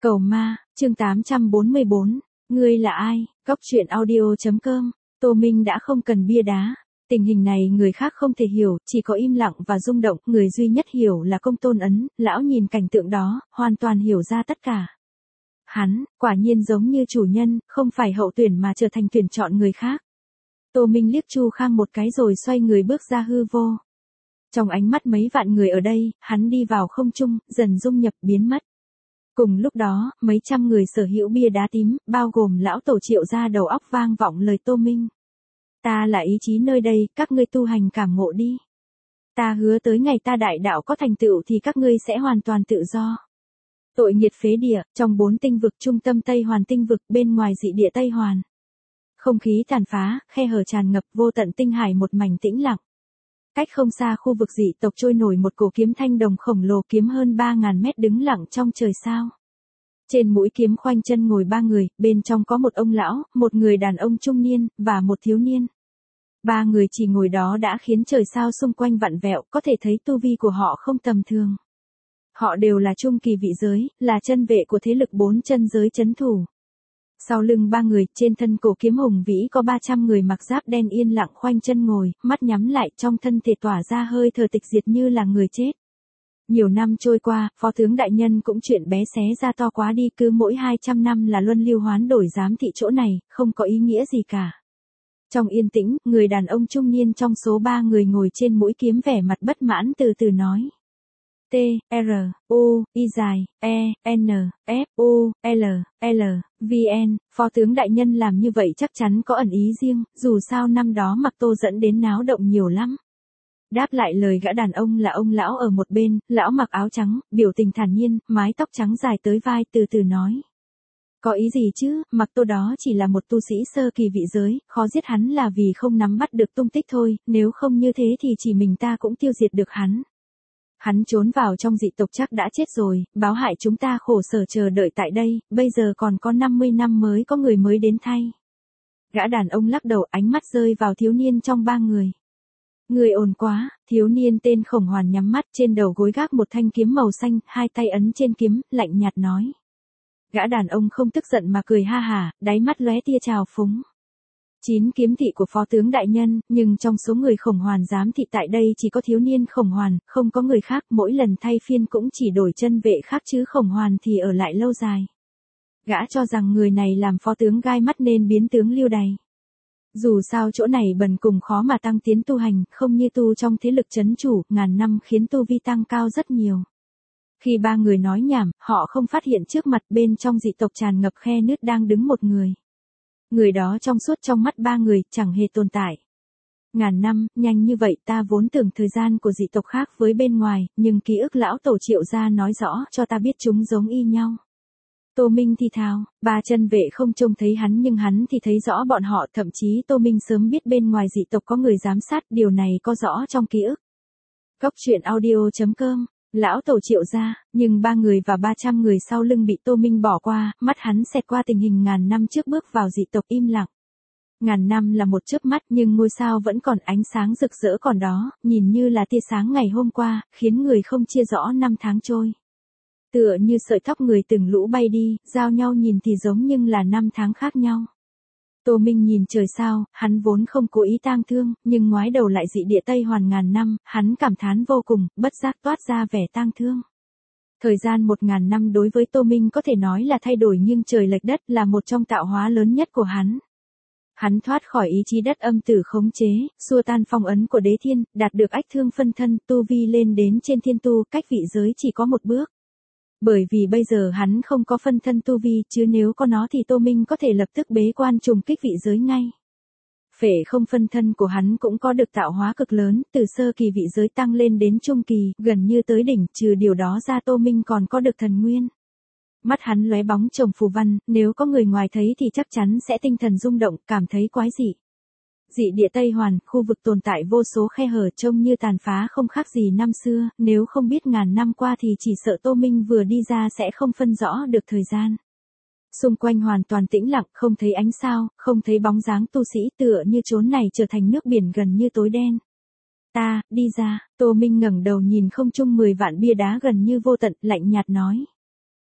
Cầu ma, chương 844, ngươi là ai? Góc truyện audio.com. Tô Minh đã không cần bia đá. Tình hình này người khác không thể hiểu, chỉ có im lặng và rung động, người duy nhất hiểu là Công Tôn Ấn, lão nhìn cảnh tượng đó, hoàn toàn hiểu ra tất cả. Hắn, quả nhiên giống như chủ nhân, không phải hậu tuyển mà trở thành tuyển chọn người khác. Tô Minh liếc Chu Khang một cái rồi xoay người bước ra hư vô. Trong ánh mắt mấy vạn người ở đây, hắn đi vào không trung, dần dung nhập biến mất. Cùng lúc đó, mấy trăm người sở hữu bia đá tím, bao gồm lão tổ Triệu ra đầu óc vang vọng lời Tô Minh. Ta là ý chí nơi đây, các ngươi tu hành cảm ngộ đi. Ta hứa tới ngày ta đại đạo có thành tựu thì các ngươi sẽ hoàn toàn tự do. Tội nghiệt phế địa, trong 4 tinh vực trung tâm Tây Hoàn tinh vực, bên ngoài dị địa Tây Hoàn. Không khí tàn phá, khe hở tràn ngập, vô tận tinh hải một mảnh tĩnh lặng. Cách không xa khu vực dị tộc trôi nổi một cổ kiếm thanh đồng khổng lồ, kiếm hơn 3.000 mét đứng lặng trong trời sao. Trên mũi kiếm khoanh chân ngồi 3 người, bên trong có một ông lão, một người đàn ông trung niên, và một thiếu niên. 3 người chỉ ngồi đó đã khiến trời sao xung quanh vặn vẹo, có thể thấy tu vi của họ không tầm thường. Họ đều là trung kỳ vị giới, là chân vệ của thế lực 4 chân giới trấn thủ. Sau lưng 3 người, trên thân cổ kiếm hùng vĩ có 300 người mặc giáp đen yên lặng khoanh chân ngồi, mắt nhắm lại, trong thân thể tỏa ra hơi thở tịch diệt như là người chết. Nhiều năm trôi qua, phó tướng đại nhân cũng chuyện bé xé ra to quá đi, cứ mỗi 200 năm là luân lưu hoán đổi giám thị chỗ này, không có ý nghĩa gì cả. Trong yên tĩnh, người đàn ông trung niên trong số 3 người ngồi trên mũi kiếm vẻ mặt bất mãn từ từ nói. T, R, U, I dài, E, N, F, U, L, L, V, N, phó tướng đại nhân làm như vậy chắc chắn có ẩn ý riêng, dù sao năm đó Mặc Tô dẫn đến náo động nhiều lắm. Đáp lại lời gã đàn ông là ông lão ở một bên, lão mặc áo trắng, biểu tình thản nhiên, mái tóc trắng dài tới vai, từ từ nói. Có ý gì chứ, Mặc Tô đó chỉ là một tu sĩ sơ kỳ vị giới, khó giết hắn là vì không nắm bắt được tung tích thôi, nếu không như thế thì chỉ mình ta cũng tiêu diệt được hắn. Hắn trốn vào trong dị tộc chắc đã chết rồi, báo hại chúng ta khổ sở chờ đợi tại đây, bây giờ còn có 50 năm mới có người mới đến thay. Gã đàn ông lắc đầu, ánh mắt rơi vào thiếu niên trong 3 người. Người ồn quá, thiếu niên tên Khổng Hoàn nhắm mắt, trên đầu gối gác một thanh kiếm màu xanh, 2 tay ấn trên kiếm, lạnh nhạt nói. Gã đàn ông không tức giận mà cười ha hả, đáy mắt lóe tia trào phúng. 9 kiếm thị của phó tướng đại nhân, nhưng trong số người Khổng Hoàn giám thị tại đây chỉ có thiếu niên Khổng Hoàn, không có người khác, mỗi lần thay phiên cũng chỉ đổi chân vệ khác chứ Khổng Hoàn thì ở lại lâu dài. Gã cho rằng người này làm phó tướng gai mắt nên biến tướng lưu đày. Dù sao chỗ này bần cùng khó mà tăng tiến tu hành, không như tu trong thế lực trấn chủ, ngàn năm khiến tu vi tăng cao rất nhiều. Khi 3 người nói nhảm, họ không phát hiện trước mặt bên trong dị tộc tràn ngập khe nứt đang đứng một người. Người đó trong suốt trong mắt 3 người, chẳng hề tồn tại. Ngàn năm, nhanh như vậy, ta vốn tưởng thời gian của dị tộc khác với bên ngoài, nhưng ký ức lão tổ Triệu ra nói rõ cho ta biết chúng giống y nhau. Tô Minh thì thào, 3 chân vệ không trông thấy hắn nhưng hắn thì thấy rõ bọn họ, thậm chí Tô Minh sớm biết bên ngoài dị tộc có người giám sát, điều này có rõ trong ký ức. Góc truyện audio.com. Lão tổ Triệu ra, nhưng 3 người và 300 người sau lưng bị Tô Minh bỏ qua, mắt hắn xẹt qua tình hình ngàn năm trước bước vào dị tộc im lặng. Ngàn năm là một chớp mắt nhưng ngôi sao vẫn còn ánh sáng rực rỡ còn đó, nhìn như là tia sáng ngày hôm qua, khiến người không chia rõ năm tháng trôi. Tựa như sợi tóc người từng lũ bay đi, giao nhau nhìn thì giống nhưng là năm tháng khác nhau. Tô Minh nhìn trời sao, hắn vốn không cố ý tang thương, nhưng ngoái đầu lại dị địa Tây Hoàn ngàn năm, hắn cảm thán vô cùng, bất giác toát ra vẻ tang thương. Thời gian 1000 năm đối với Tô Minh có thể nói là thay đổi nghiêng trời lệch đất, là một trong tạo hóa lớn nhất của hắn. Hắn thoát khỏi ý chí đất âm tử khống chế, xua tan phong ấn của đế thiên, đạt được ách thương phân thân, tu vi lên đến trên thiên tu, cách vị giới chỉ có một bước. Bởi vì bây giờ hắn không có phân thân tu vi, chứ nếu có nó thì Tô Minh có thể lập tức bế quan trùng kích vị giới ngay. Phệ không phân thân của hắn cũng có được tạo hóa cực lớn, từ sơ kỳ vị giới tăng lên đến trung kỳ, gần như tới đỉnh, trừ điều đó ra Tô Minh còn có được thần nguyên. Mắt hắn lóe bóng chồng phù văn, nếu có người ngoài thấy thì chắc chắn sẽ tinh thần rung động, cảm thấy quái dị. Dị địa Tây Hoàn, khu vực tồn tại vô số khe hở trông như tàn phá không khác gì năm xưa, nếu không biết ngàn năm qua thì chỉ sợ Tô Minh vừa đi ra sẽ không phân rõ được thời gian. Xung quanh hoàn toàn tĩnh lặng, không thấy ánh sao, không thấy bóng dáng tu sĩ, tựa như chốn này trở thành nước biển gần như tối đen. Ta, đi ra, Tô Minh ngẩng đầu nhìn không trung 10 vạn bia đá gần như vô tận, lạnh nhạt nói.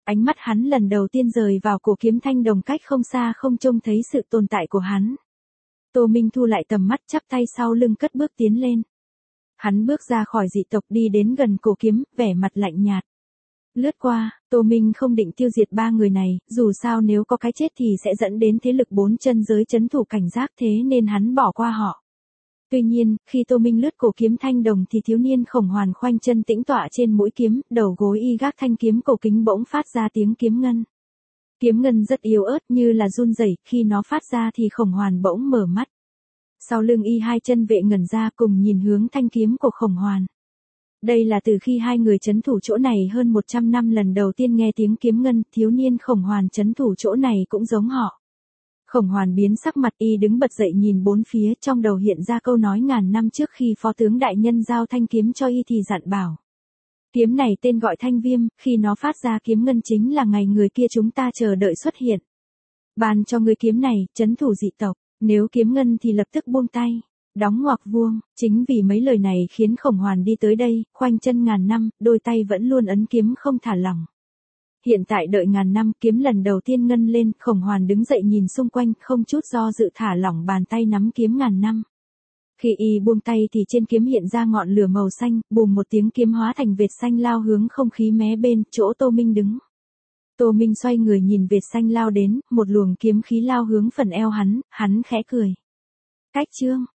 Ánh mắt hắn lần đầu tiên rời vào cổ kiếm thanh đồng cách không xa không trông thấy sự tồn tại của hắn. Tô Minh thu lại tầm mắt chắp tay sau lưng cất bước tiến lên. Hắn bước ra khỏi dị tộc đi đến gần cổ kiếm, vẻ mặt lạnh nhạt. Lướt qua, Tô Minh không định tiêu diệt ba người này, dù sao nếu có cái chết thì sẽ dẫn đến thế lực bốn chân giới chấn thủ cảnh giác thế nên hắn bỏ qua họ. Tuy nhiên, khi Tô Minh lướt cổ kiếm thanh đồng thì thiếu niên Khổng Hoàn khoanh chân tĩnh tọa trên mũi kiếm, đầu gối y gác thanh kiếm cổ kính bỗng phát ra tiếng kiếm ngân. Kiếm ngân rất yếu ớt như là run rẩy, khi nó phát ra thì Khổng Hoàn bỗng mở mắt. Sau lưng y hai chân vệ ngẩn ra cùng nhìn hướng thanh kiếm của Khổng Hoàn. Đây là từ khi hai người trấn thủ chỗ này hơn 100 năm lần đầu tiên nghe tiếng kiếm ngân, thiếu niên Khổng Hoàn trấn thủ chỗ này cũng giống họ. Khổng Hoàn biến sắc mặt y đứng bật dậy nhìn bốn phía, trong đầu hiện ra câu nói ngàn năm trước khi phó tướng đại nhân giao thanh kiếm cho y thì dặn bảo. Kiếm này tên gọi Thanh Viêm, khi nó phát ra kiếm ngân chính là ngày người kia chúng ta chờ đợi xuất hiện. Ban cho người kiếm này, trấn thủ dị tộc, nếu kiếm ngân thì lập tức buông tay. Đóng ngoặc vuông, chính vì mấy lời này khiến Khổng Hoàn đi tới đây, khoanh chân ngàn năm, đôi tay vẫn luôn ấn kiếm không thả lỏng. Hiện tại đợi ngàn năm, kiếm lần đầu tiên ngân lên, Khổng Hoàn đứng dậy nhìn xung quanh, không chút do dự thả lỏng bàn tay nắm kiếm ngàn năm. Khi y buông tay thì trên kiếm hiện ra ngọn lửa màu xanh, bùm một tiếng kiếm hóa thành vệt xanh lao hướng không khí mé bên, chỗ Tô Minh đứng. Tô Minh xoay người nhìn vệt xanh lao đến, một luồng kiếm khí lao hướng phần eo hắn khẽ cười. Cách chương